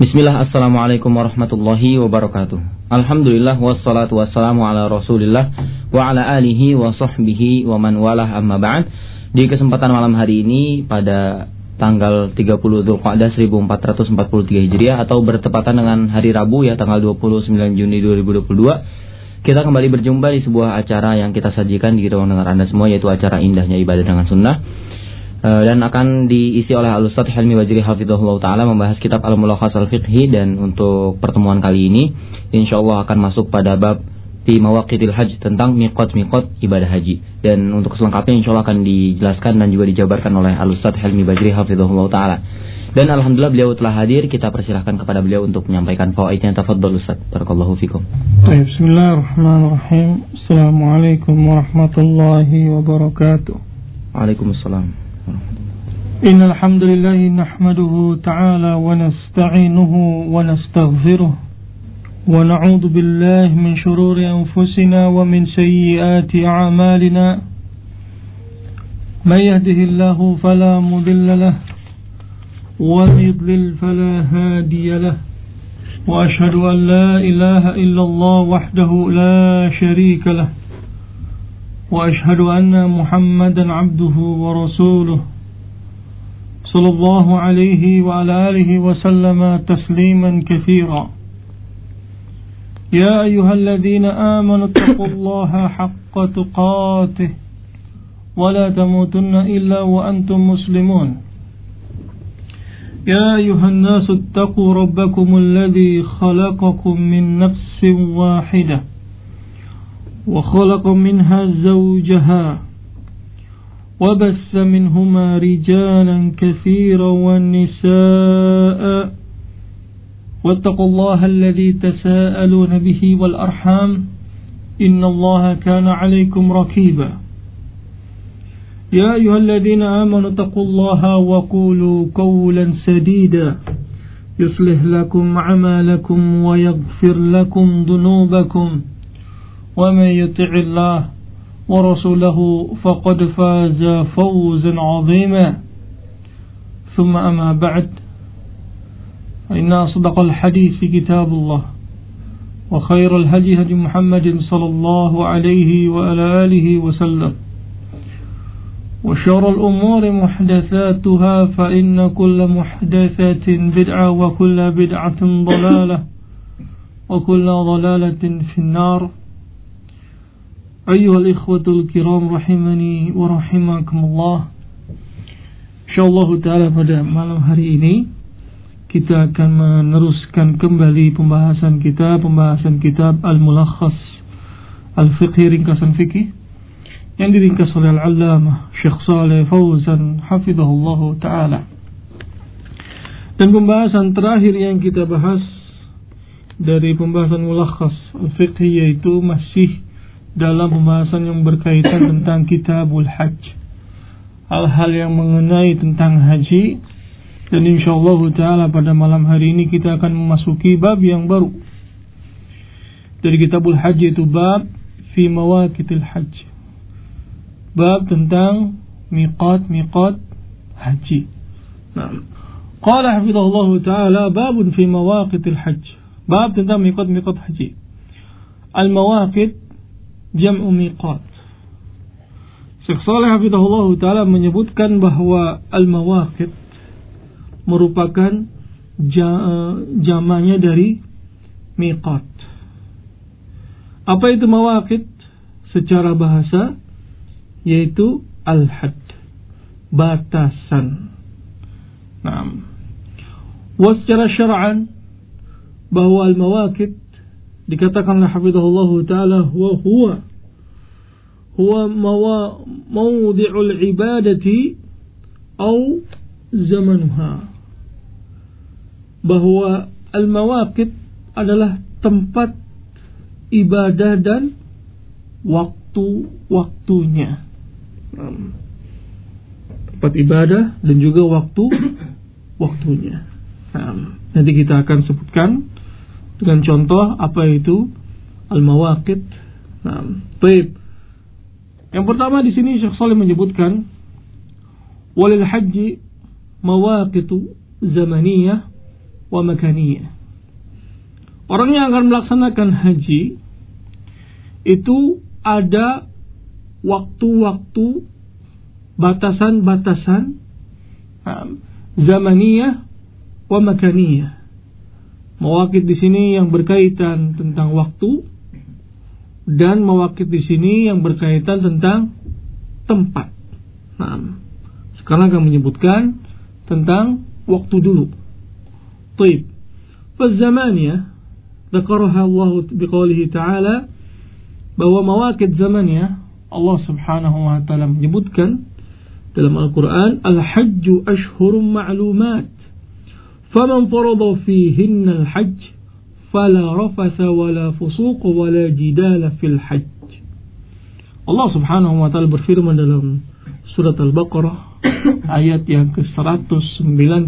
Bismillah, assalamualaikum warahmatullahi wabarakatuh. Alhamdulillah, wassalatu wassalamu ala rasulillah wa ala alihi wa sahbihi wa man walah, amma ba'd. Di kesempatan malam hari ini pada tanggal 30 Dzulqa'dah 1443 Hijriah atau bertepatan dengan hari Rabu ya, tanggal 29 Juni 2022, kita kembali berjumpa di sebuah acara yang kita sajikan di ruang dengar Anda semua, yaitu acara Indahnya Ibadah dengan Sunnah. Dan akan diisi oleh Al-Ustaz Helmi Wajri hafizahullah ta'ala, membahas kitab Al-Mulakhas Al-Fiqhi. Dan untuk pertemuan kali ini insyaallah akan masuk pada bab fi mawaqitil hajj, tentang miqat-miqat ibadah haji. Dan untuk selengkapnya insyaallah akan dijelaskan dan juga dijabarkan oleh Al-Ustaz Helmi Wajri hafizahullah ta'ala. Dan alhamdulillah beliau telah hadir, kita persilahkan kepada beliau untuk menyampaikan fawaidnya. Tafadhol Ustaz, barakallahu fikum. Bismillahirrahmanirrahim. Assalamualaikum warahmatullahi wabarakatuh. Waalaikumsalam. إن الحمد لله نحمده تعالى ونستعينه ونستغفره ونعوذ بالله من شرور أنفسنا ومن سيئات أعمالنا من يهده الله فلا مضل له ومن يضلل فلا هادي له وأشهد أن لا إله إلا الله وحده لا شريك له وأشهد أن محمدا عبده ورسوله صلى الله عليه وعلى آله وسلم تسليما كثيرا. يا أيها الذين آمنوا اتقوا الله حق تقاته ولا تموتن إلا وأنتم مسلمون. يا أيها الناس اتقوا ربكم الذي خلقكم من نفس واحدة وخلق منها زوجها وبث منهما رجالا كثيرا والنساء واتقوا الله الذي تساءلون به والأرحام إن الله كان عليكم رقيبا. يا أيها الذين آمنوا اتقوا الله وقولوا قولا سديدا يصلح لكم أعمالكم ويغفر لكم ذنوبكم ومن يطع الله ورسوله فقد فاز فوزا عظيما. ثم أما بعد، إن أصدق الحديث كتاب الله وخير الهدي هدي محمد صلى الله عليه وعلى آله وسلم وشر الأمور محدثاتها فإن كل محدثة بدعة وكل بدعة ضلالة وكل ضلالة في النار. Ayyuhal ikhwatul kiram rahimani wa rahimakumullah. Insyaallah ta'ala pada malam hari ini kita akan meneruskan kembali pembahasan kitab Al-Mulakhas Al-Fiqhi, ringkasan fikih yang diringkas oleh Al-Allamah Syekh Shalih Fauzan hafizahullah ta'ala. Dan pembahasan terakhir yang kita bahas dari pembahasan Mulakhas Al-Fiqhi yaitu masih dalam pembahasan yang berkaitan tentang Kitabul Hajj, hal-hal yang mengenai tentang haji. Dan insyaallah ta'ala pada malam hari ini kita akan memasuki bab yang baru dari Kitabul Hajj, yaitu bab fi mawaqitil hajj, bab tentang miqat haji. Nah, qala hafizahullah ta'ala babun fi mawaqitil hajj, bab tentang miqat haji. Al-mawaqit jam'u miqat. Syekh Shalih hafizahullah ta'ala menyebutkan bahwa al-mawaqit merupakan jamaknya dari miqat. Apa itu mawaqit? Secara bahasa yaitu al-had, batasan. Nah, wa secara syar'an bahwa al-mawaqit dikatakan oleh hafizahullah ta'ala huwa mawdi'ul ibadati au zamanuha, bahwa al-mawaqit adalah tempat ibadah dan waktu-waktunya. Tempat ibadah dan juga waktunya. Nanti kita akan sebutkan dengan contoh apa itu al-mawaqit. Baik. Yang pertama di sini Syekh Shalih menyebutkan walil haji mawaqitu zamaniyah wa makaniyah. Orang yang akan melaksanakan haji itu ada waktu-waktu, batasan-batasan, zamaniyah wa makaniyah. Mawaqit di sini yang berkaitan tentang waktu, dan mawaqit di sini yang berkaitan tentang tempat. Sekarang akan menyebutkan tentang waktu dulu. Baik. Faz-zamaniyah dzakaraha Allah biqoulihi ta'ala, bahwa mawaqit zamaniyah Allah Subhanahu wa taala menyebutkan dalam Al-Qur'an, al-hajju ashhurun ma'lumat faman farada fihinna al-hajj fala rafatha wala fusuq wala jidala fil hajj. Allah Subhanahu wa taala berfirman dalam surat Al-Baqarah ayat yang ke-197.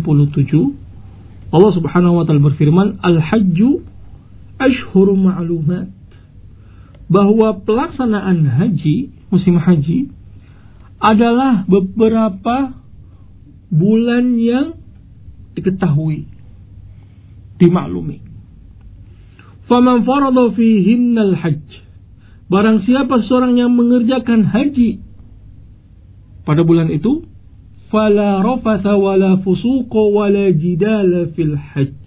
Allah Subhanahu wa taala berfirman, al-hajju ashhurun ma'lumat, bahwa pelaksanaan haji, musim haji adalah beberapa bulan yang diketahui, dimaklumi. Faman farada fihinnal hajj, barang siapa seorang yang mengerjakan haji pada bulan itu, fala rafatha wala fusuqa wala jidala fil hajj.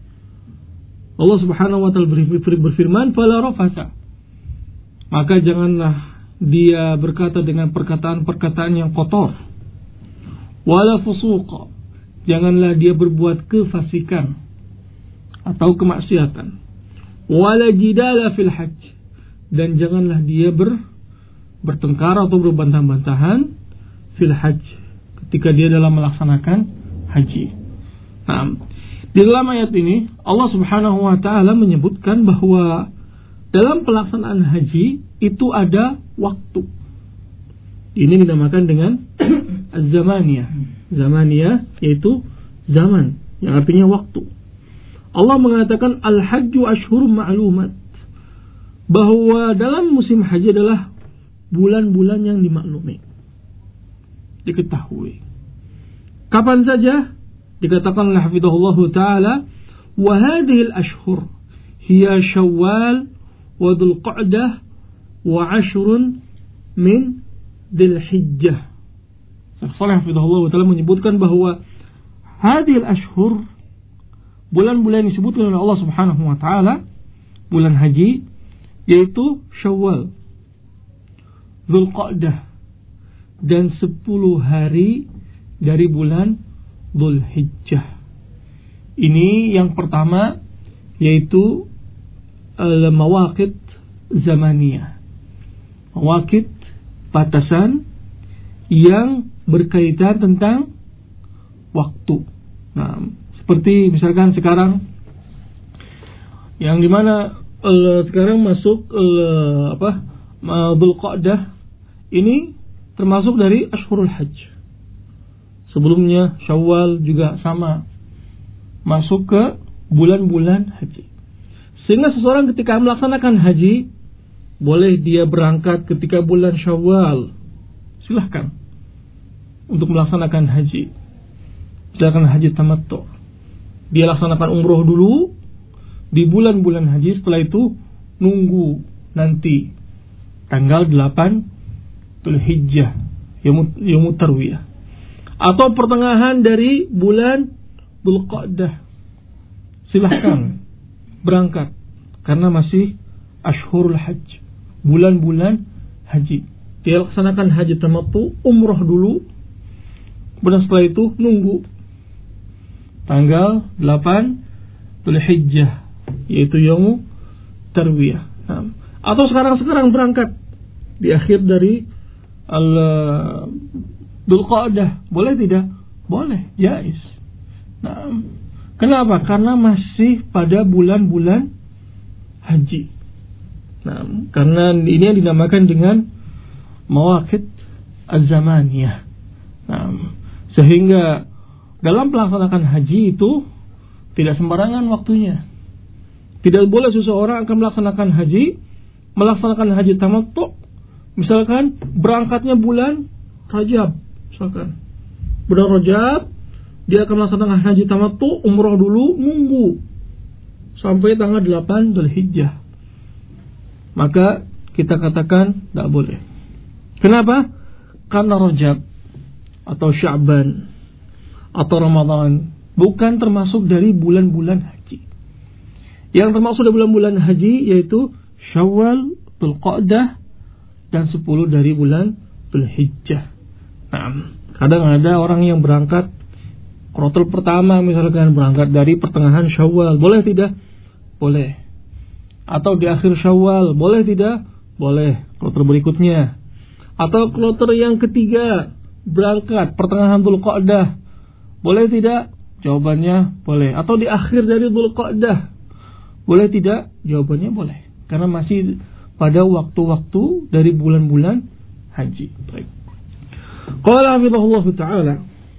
Allah Subhanahu wa taala berfirman, fala rafatha, maka janganlah dia berkata dengan perkataan-perkataan yang kotor. Wala fusuqa, janganlah dia berbuat kefasikan atau kemaksiatan. Wala jidala fil hajj, dan janganlah dia bertengkar atau berbantah-bantahan fil hajj, ketika dia dalam melaksanakan haji. Di dalam ayat ini Allah Subhanahu wa taala menyebutkan bahwa dalam pelaksanaan haji itu ada waktu. Ini dinamakan dengan az-zamaniyah. Zamaniyah yaitu zaman, yang artinya waktu. Allah mengatakan al-hajju ashhurun ma'lumat, bahwa dalam musim haji adalah bulan-bulan yang dimaklumi, diketahui. Kapan saja? Dikatakan oleh hafizahullah taala, wa hadhihi al-ashhur hiya Syawal wa Dzulqa'dah wa 'ashrun min Dzulhijjah. Syekh hafizahullah taala menyebutkan bahwa hadhihi al-ashhur, bulan-bulan yang disebutkan oleh Allah Subhanahu wa taala bulan haji, yaitu Syawal, Dzulqa'dah, dan 10 hari dari bulan Dzulhijjah. Ini yang pertama, yaitu al-mawaqit zamaniyah, mawaqit batasan yang berkaitan tentang waktu. Seperti misalkan sekarang, yang dimana sekarang masuk Dzulqa'dah, ini termasuk dari Ashhurul Hajj. Sebelumnya Syawal juga sama, masuk ke bulan-bulan haji. Sehingga seseorang ketika melaksanakan haji, boleh dia berangkat ketika bulan Syawal, silahkan, untuk melaksanakan haji. Silakan haji tamattu. Dia laksanakan umroh dulu di bulan-bulan haji, setelah itu nunggu nanti tanggal 8 Dzulhijjah, Yaumut Tarwiyah, atau pertengahan dari bulan Dzulqa'dah, silahkan berangkat, karena masih Ashhurul Hajj, bulan-bulan haji. Dia laksanakan haji tamattu, umroh dulu, kemudian setelah itu nunggu tanggal 8 Dzulhijjah, yaitu Yaumut Tarwiyah. Atau sekarang berangkat di akhir dari Dzulqa'dah, boleh tidak? Boleh, jaiz. Kenapa? Karena masih pada bulan-bulan haji. Karena ini yang dinamakan dengan mawaqit az-zamaniyah. Sehingga dalam pelaksanaan haji itu tidak sembarangan waktunya. Tidak boleh seseorang akan melaksanakan haji tamattu, misalkan berangkatnya bulan Rajab, misalkan bulan Rajab dia akan melaksanakan haji tamattu, umrah dulu, nunggu sampai tanggal 8 Dzulhijjah. Maka kita katakan tidak boleh. Kenapa? Karena Rajab atau Sya'ban atau Ramadan bukan termasuk dari bulan-bulan haji. Yang termasuk dari bulan-bulan haji yaitu Syawal, Dzulqa'dah, dan 10 dari bulan Dzulhijjah. Nah, kadang ada orang yang berangkat kloter pertama, misalkan berangkat dari pertengahan Syawal, boleh tidak? Boleh. Atau di akhir Syawal, boleh tidak? Boleh. Kloter berikutnya. Atau kloter yang ketiga, berangkat pertengahan Dzulqa'dah, boleh tidak? Jawabannya boleh. Atau di akhir dari Dzulqa'dah, boleh tidak? Jawabannya boleh. Karena masih pada waktu-waktu dari bulan-bulan haji. Baik. Qala hafizahullah ta'ala,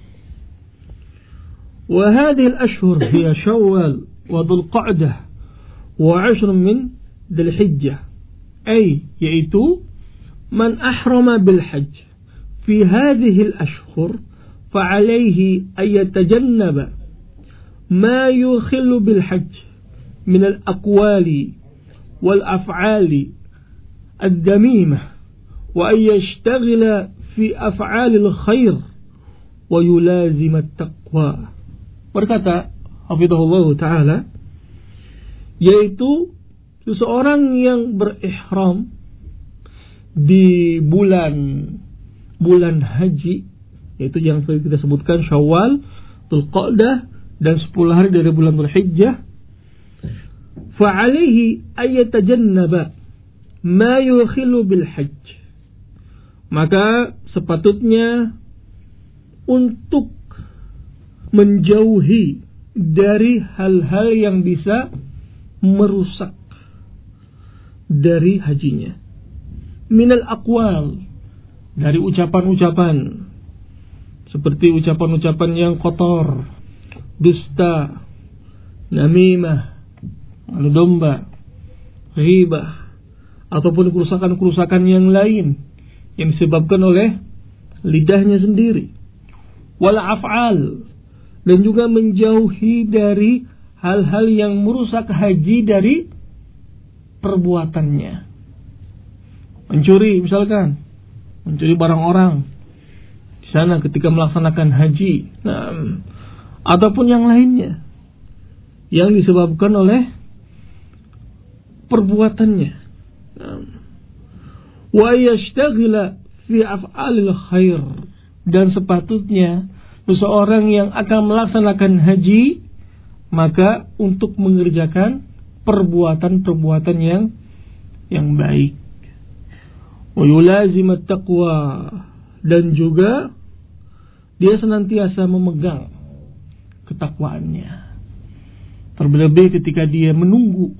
wa hadhihi al-ashhur hiya Syawal wa Dzulqa'dah wa 'ashr min Dzulhijjah. Ay, yaitu man ahrama bil hajj fi hadhihi al-ashhur فعليه أن يتجنب ما يخل بالحج من الأقوال والأفعال الذميمة وأن يشتغل في أفعال الخير ويلازم التقوى. Berkata hafizahullah ta'ala, yaitu seseorang yang berihram di bulan haji, yaitu yang kita sebutkan Syawal, Dzulqa'dah, dan 10 hari dari bulan Dzulhijjah, fa'alaihi ayatajannaba ma yukhilu bil hajj, maka sepatutnya untuk menjauhi dari hal-hal yang bisa merusak dari hajinya, minal aqwal, dari ucapan-ucapan, seperti ucapan-ucapan yang kotor, dusta, namimah, malu domba, ghibah, ataupun kerusakan-kerusakan yang lain yang disebabkan oleh lidahnya sendiri. Wal af'al, dan juga menjauhi dari hal-hal yang merusak haji dari perbuatannya. Mencuri misalkan, mencuri barang orang sana ketika melaksanakan haji, ataupun yang lainnya yang disebabkan oleh perbuatannya. Wa yashtaghila fi af'alil khair, dan sepatutnya seseorang yang akan melaksanakan haji maka untuk mengerjakan perbuatan-perbuatan yang baik. Wa yulazimat taqwa, dan juga dia senantiasa memegang ketakwaannya. Terlebih ketika dia menunggu,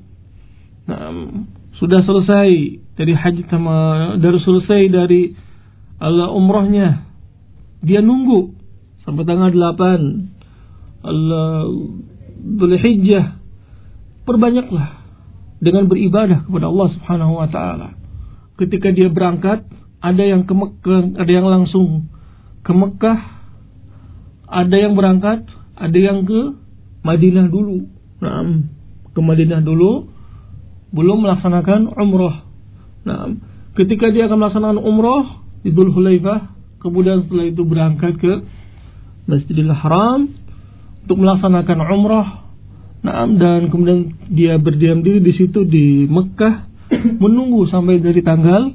sudah selesai dari haji dari selesai dari umrahnya, dia nunggu sampai tanggal 8 Dzulhijjah. Perbanyaklah dengan beribadah kepada Allah Subhanahu wa taala. Ketika dia berangkat, ada yang ke Mekah, ada yang langsung ke Mekah, ada yang berangkat, ada yang ke Madinah dulu. Ke Madinah dulu, belum melaksanakan umrah. Ketika dia akan melaksanakan umrah di Dzul Hulaifah, kemudian setelah itu berangkat ke Masjidil Haram untuk melaksanakan umrah. Dan kemudian dia berdiam diri di situ di Mekah menunggu sampai dari tanggal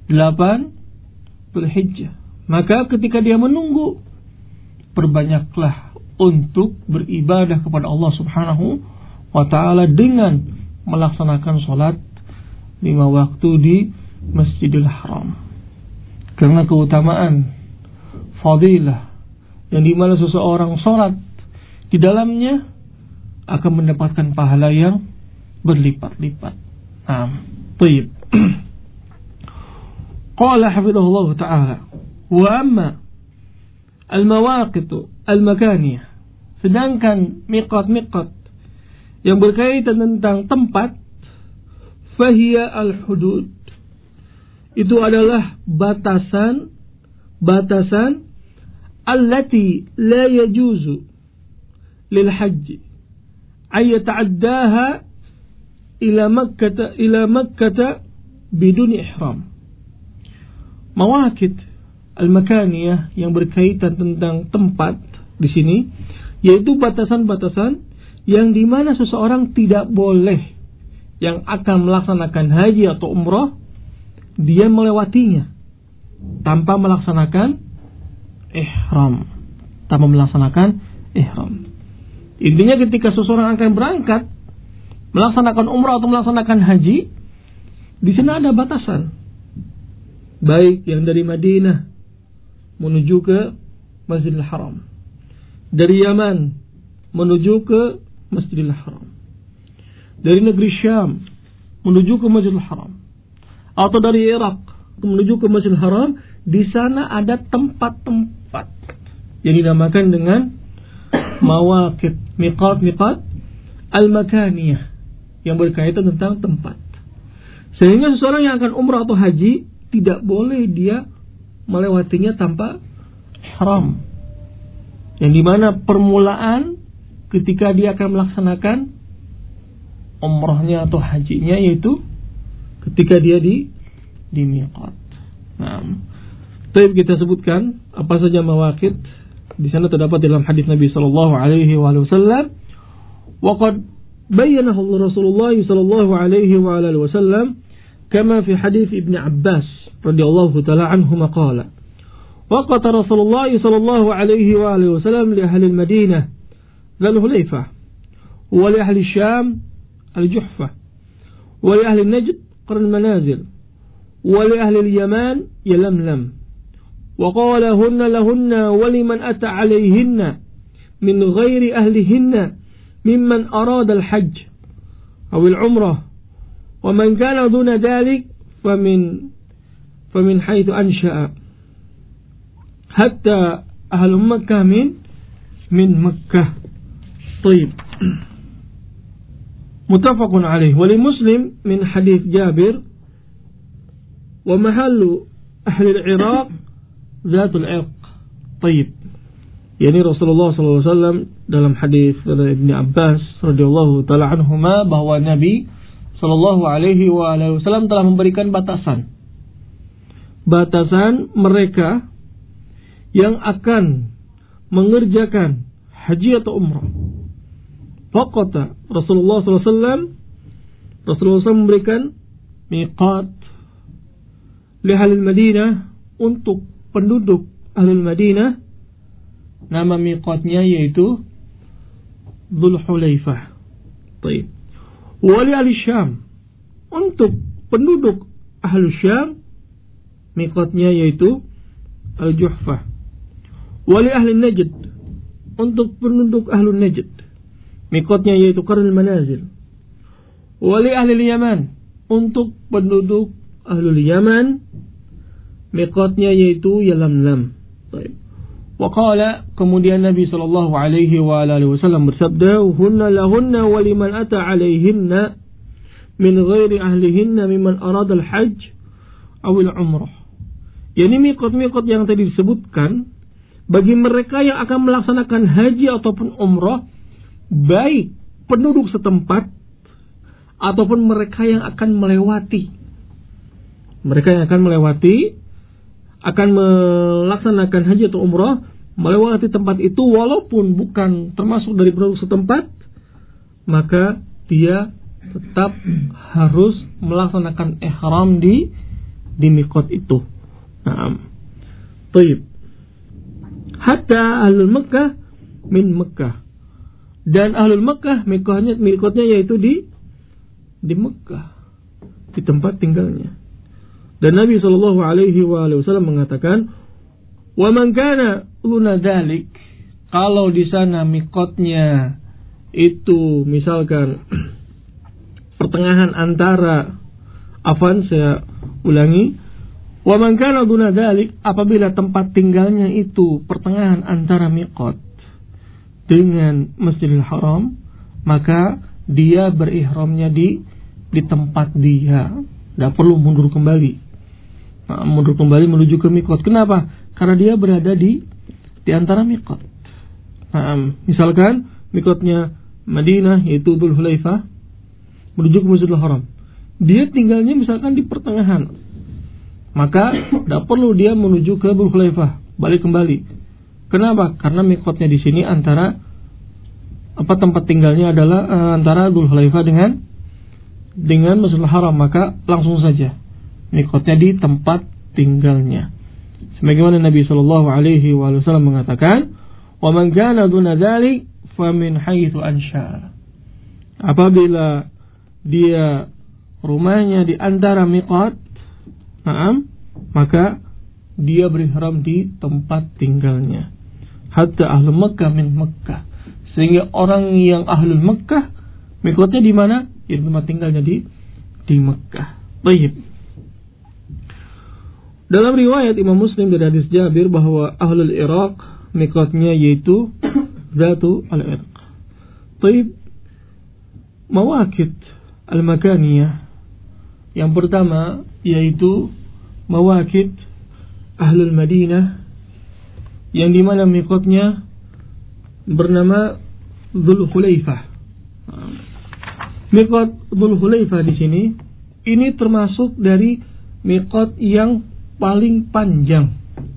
8 Dzulhijjah. Maka ketika dia menunggu, perbanyaklah untuk beribadah kepada Allah Subhanahu wa ta'ala dengan melaksanakan sholat 5 waktu di Masjidil Haram. Karena keutamaan, fadilah, yang dimana seseorang sholat di dalamnya akan mendapatkan pahala yang berlipat-lipat. Baik. Qala hafizahullah ta'ala, wa amma al-mawaqitu al-makaniyah, sedangkan miqat-miqat yang berkaitan tentang tempat, fahiya al-hudud, itu adalah batasan allati la yajuzu lil haji ay yata'addaha ila Makkah biduni ihram. Mawaqit al-makaniyah yang berkaitan tentang tempat di sini yaitu batasan-batasan yang di mana seseorang tidak boleh yang akan melaksanakan haji atau umrah dia melewatinya tanpa melaksanakan ihram. Intinya ketika seseorang akan berangkat melaksanakan umrah atau melaksanakan haji, di sana ada batasan. Baik yang dari Madinah menuju ke Masjidil Haram, dari Yaman menuju ke Masjidil Haram, dari negeri Syam menuju ke Masjidil Haram, atau dari Irak menuju ke Masjidil Haram. Di sana ada tempat-tempat yang dinamakan dengan mawaqit, miqat al-makaniyah yang berkaitan tentang tempat. Sehingga seseorang yang akan umrah atau haji tidak boleh dia melewatinya tanpa ihram. Yang dimana permulaan ketika dia akan melaksanakan umrahnya atau hajinya yaitu ketika dia di miqat. Nah, baik kita sebutkan apa saja mawaqit. Di sana terdapat dalam hadis Nabi sallallahu alaihi wasallam, wa qad bayyanahu Rasulullah sallallahu alaihi wasallam kama fi hadis Ibnu Abbas radhiyallahu taala anhuma qala waqata Rasulullah sallallahu alaihi wasallam li ahli al-Madinah Dhul Hulaifah wa li ahli Syam al-Juhfah wa li ahli Najd Qarn Manazil wa li ahli al-Yaman Yalamlam وقال هن لهن ولمن أتى عليهن من غير أهلهن ممن أراد الحج أو العمرة ومن كان دون ذلك فمن حيث أنشأ حتى أهل مكة من مكة. طيب متفق عليه. ولمسلم من حديث جابر ومحل أهل العراق Zatul Irq. Taib. Yani Rasulullah SAW dalam hadis dari Ibnu Abbas radhiyallahu taala anhuma bahwa Nabi sallallahu alaihi wasallam telah memberikan batasan mereka yang akan mengerjakan haji atau umrah. Faqata Rasulullah SAW memberikan miqat li ahli Madinah untuk penduduk Ahlul Madinah. Nama miqatnya yaitu Dhul Hulaifah. Baik. Wali ahli Syam, untuk penduduk Ahlul Syam miqatnya yaitu Al-Juhfah. Wali ahli Najd, untuk penduduk Ahlul Najd miqatnya yaitu Qarn Manazil. Wali ahli Yaman, untuk penduduk Ahlul Yaman miqatnya yaitu Yalamlam. Baik. Waqala, kemudian Nabi sallallahu alaihi wasallam bersabda, "Hunna lahunna wa liman ata alaihinna min ghairi ahlihinna mimman arada al-hajj aw al-umrah." Yani miqat-miqat yang tadi disebutkan bagi mereka yang akan melaksanakan haji ataupun umrah, baik penduduk setempat ataupun mereka yang akan melewati. Mereka yang akan melewati akan melaksanakan haji atau umrah melewati tempat itu walaupun bukan termasuk dari penduduk setempat, maka dia tetap harus melaksanakan ihram di miqat itu. Naam. Baik. Hatta ahlul Makkah min Makkah. Dan ahlul Makkah miqatnya yaitu di Makkah, di tempat tinggalnya. Dan Nabi sallallahu alaihi wasallam mengatakan, "Wa man kana duna dzalik," kalau di sana miqatnya itu misalkan pertengahan antara saya ulangi, "Wa man kana duna dzalik," apabila tempat tinggalnya itu pertengahan antara miqat dengan Masjidil Haram, maka dia berihramnya di tempat dia, tidak perlu mundur kembali menuju ke miqat. Kenapa? Karena dia berada di antara miqat. Misalkan mikotnya Madinah yaitu Dzul Hulaifah menuju ke Masjidil Haram, dia tinggalnya misalkan di pertengahan, maka tidak perlu dia menuju ke Dzul Hulaifah, balik kembali. Kenapa? Karena mikotnya di sini antara tempat tinggalnya adalah antara Dzul Hulaifah dengan Masjidil Haram, maka langsung saja mikotnya di tempat tinggalnya. Sebagaimana Nabi sallallahu alaihi wasallam mengatakan, "Wa man kana duna dzalik fa min haitsu ansha." Apabila dia rumahnya di antara miqat, maka dia berihram di tempat tinggalnya. Hatta ahlu Makkah min Makkah. Sehingga orang yang ahlul Makkah miqatnya di mana? Di tempat tinggalnya di Makkah. Baik. Dalam riwayat Imam Muslim dari hadis Jabir bahwa ahlul Iraq miqatnya yaitu Zatu al-Irq. Baik. Mawaqit al-makaniyah. Yang pertama yaitu mawaqit ahlul Madinah, yang dimana miqatnya bernama Dzul Hulaifah. Miqat Dzul Hulaifah di sini ini termasuk dari miqat yang paling panjang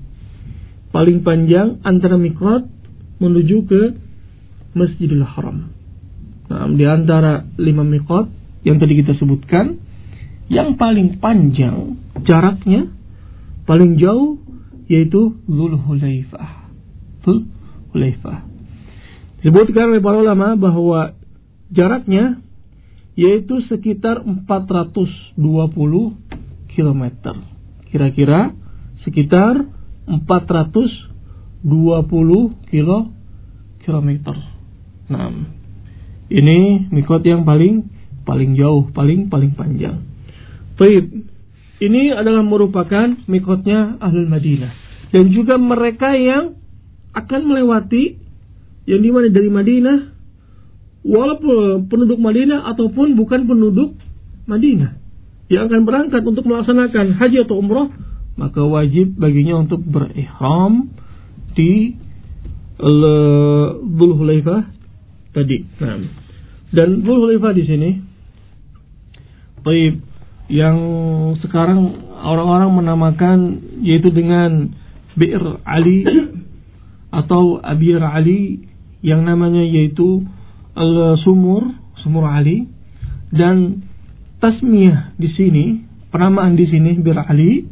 antara miqat menuju ke Masjidil Haram. Nah, di antara 5 miqat yang tadi kita sebutkan, yang paling panjang jaraknya, paling jauh yaitu Dzul Hulaifah. Dzul Hulaifah. Disebutkan oleh para ulama bahwa jaraknya yaitu sekitar 420 km. Kira-kira sekitar 420 km. Nah, ini miqat yang paling jauh, paling panjang. Baik. Ini adalah merupakan miqatnya ahlul Madinah, dan juga mereka yang akan melewati, yang dimana dari Madinah, walaupun penduduk Madinah ataupun bukan penduduk Madinah, yang akan berangkat untuk melaksanakan haji atau umrah, maka wajib baginya untuk berihram di Dzul Hulaifah tadi. Nah, dan Dzul Hulaifah di sini, baik, yang sekarang orang-orang menamakan yaitu dengan Bi'r Ali atau Abir Ali, yang namanya yaitu Sumur Ali, dan tasmiyah di sini, penamaan di sini Bir Ali,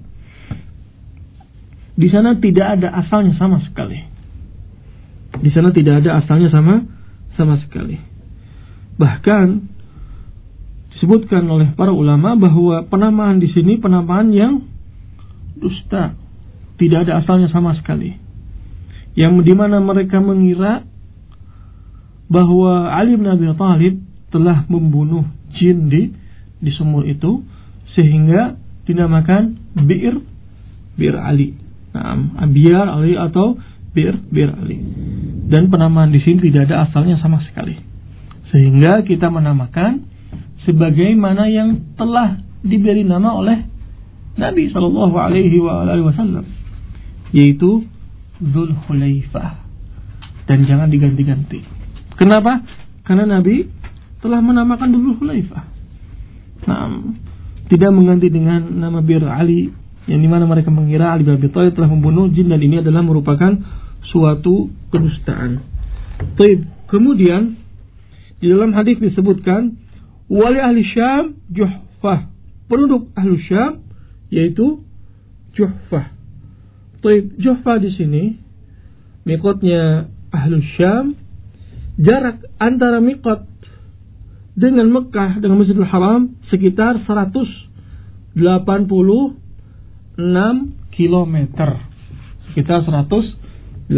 di sana tidak ada asalnya sama sekali. Di sana tidak ada asalnya sama sekali. Bahkan disebutkan oleh para ulama bahwa penamaan di sini penamaan yang dusta, tidak ada asalnya sama sekali. Yang dimana mereka mengira bahwa Ali bin Abi Thalib telah membunuh jin di sumur itu, sehingga dinamakan Bir Ali. Nah, Abiyar Ali atau Bir Ali. Dan penamaan di sini tidak ada asalnya sama sekali, sehingga kita menamakan sebagaimana yang telah diberi nama oleh Nabi sallallahu alaihi wasallam, yaitu Dzul Hulaifah, dan jangan diganti-ganti. Kenapa? Karena Nabi telah menamakan Dzul Hulaifah. Nah, tidak mengganti dengan nama Bir Ali, yang dimana mereka mengira Ali bin Abi Thalib telah membunuh jin, dan ini adalah merupakan suatu kedustaan. Baik, kemudian di dalam hadis disebutkan wali ahli Syam Juhfah, penduduk ahli Syam yaitu Juhfah. Baik, Juhfah di sini miqatnya ahli Syam, jarak antara miqat dengan Mekah dengan Masjidil Haram sekitar 186 km. Sekitar 186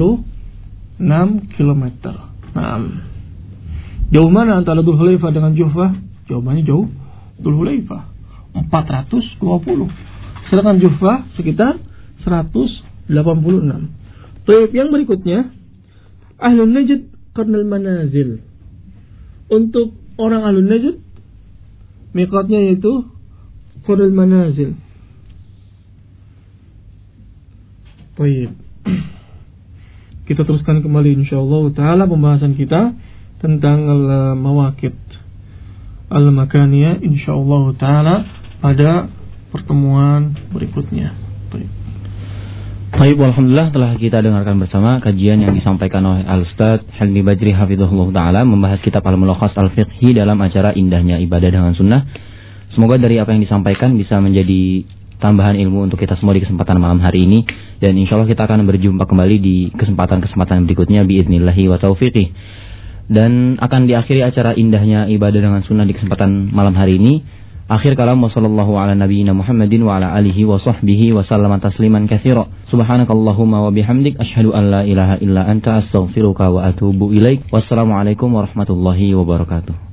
km. Nah, jauh mana antara Dzul Hulaifah dengan Juhfah? Jawabannya jauh. Dzul Hulaifah 420. Sedangkan Juhfah sekitar 186. Baik, yang berikutnya Ahlul Najd Qarnul Manazil. Untuk orang Ahlul Najd miqatnya yaitu Qarnul Manazil. Baik. kita teruskan kembali insyaallah taala pembahasan kita tentang al-mawaqit al-makaniyah insyaallah taala pada pertemuan berikutnya. Baik, alhamdulillah telah kita dengarkan bersama kajian yang disampaikan oleh Al-Ustaz Helmi Badri hafizahullah taala membahas kitab Al-Mulakhas Al-Fiqhi dalam acara Indahnya Ibadah dengan Sunnah. Semoga dari apa yang disampaikan bisa menjadi tambahan ilmu untuk kita semua di kesempatan malam hari ini, dan insyaallah kita akan berjumpa kembali di kesempatan-kesempatan berikutnya biidznillah wa taufiqih. Dan akan diakhiri acara Indahnya Ibadah dengan Sunnah di kesempatan malam hari ini. Akhir kalam wa sallallahu ala nabiyyina Muhammadin wa ala alihi wa sahbihi wa sallama tasliman katsira. Subhanakallahumma wa bihamdik asyhadu an la ilaha illa anta astaghfiruka wa atubu ilaik. Wassalamualaikum warahmatullahi wabarakatuh.